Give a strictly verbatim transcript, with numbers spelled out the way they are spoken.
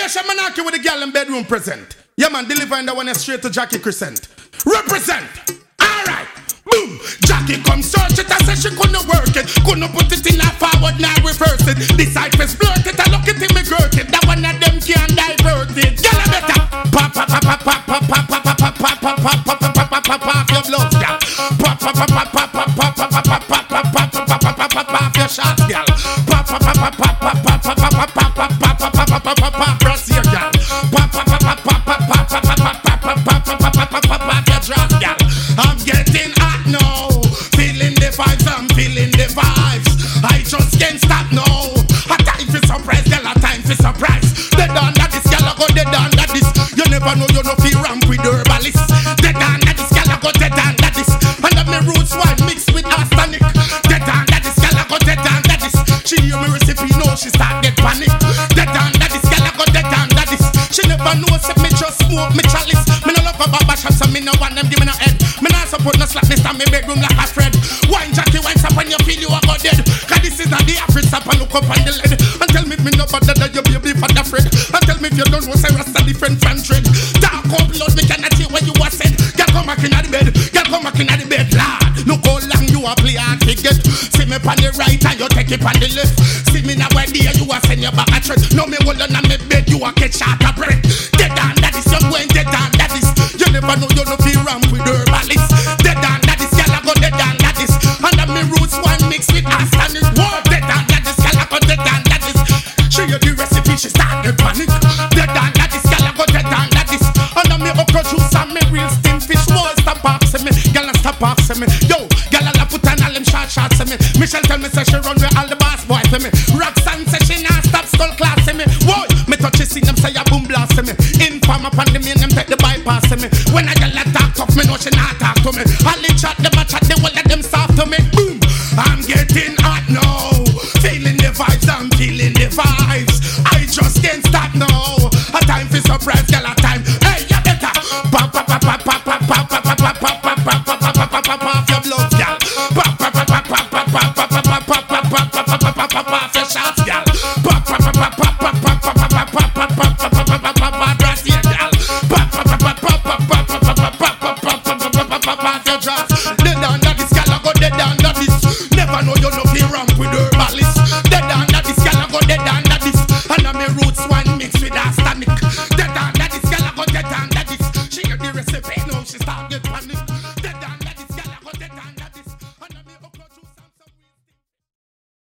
Asia Manaki with the girl in bedroom present. Yeah man, delivering that one straight to Jackie Crescent. Represent. Alright. Boom. Jackie come search it. I say she couldn't work it. Couldn't put it in a forward, now reverse it. This side is blurt it. I look it in me girt it. That one of them can't divert it. Girl a better. Pop pop pop pop pop pop pop pop pop pop pop pop pop pop pop pop pop pop your blood, girl. Pop pop pop pop pop pop pop pop pop pop pop pop pop pop pop pop pop your shots, girl. Pop pop pop pop pop pop pop pop pop pop pop pop pop pop pop pop pop press your girl. Pop pop pop pop pop pop pop pop pop pop pop pop pop pop pop pop pop your drop, girl. I'm getting hot now, feeling the vibes, I'm feeling the vibes. I just can't stop now. A time for surprise, girl, a time for surprise. They done that this girl, I go they done that this. You never know, you no feel ramp with herbalist. They done that this girl, I go they done that this. And of me roots wine mixed with arsenic. They done that this girl, I go they done that this. She hear me recipe, know she start get panic. They done that this girl, I go they done that this. She never know, say me just smoke me chalice. Me no love a barber shop, so me no want them give me no head. Me no support no slap, me stand me bedroom like a Fred. Wine Jackie, wine up when you feel you are go dead. Cause this is not the average stop and look up on the lead. And tell me if me no bother that you baby for the Fred. And tell me if you don't know, say Rasta different fan trade. Dark up blood, me cannot hear what you are said. Girl come back in the bed, girl come back in the bed, lad. Look how long you are play hard to get. See me on the right and you take it on the left. See me now where there you are send your back a tread. No me hold on on me bed, you are catch shot a breath. Dead on that is, you going dead on that is. You never know, you no feel ramp with herbalist. Dead on that is, girl I go dead on that is. And of me roots one mix with arsenic. Whoa, dead on that is, girl I go dead on that is. Show you the recipe, she start the panic. Dead on that is, girl I go dead on that is. And of me okra juice and me real steam fish. Whoa, stop asking me, girl stop asking me. Yo, girl I put on all them short shots to me. Michelle tell me say she run with all the boss boy for me. Roxanne say she not stop skull class to me. Whoa, me touch you see them say a boom blast to me. Inform upon the main them take the bypass to me. When I get like talk tough, me know she not talk to me. All the chat them a chat, they will let them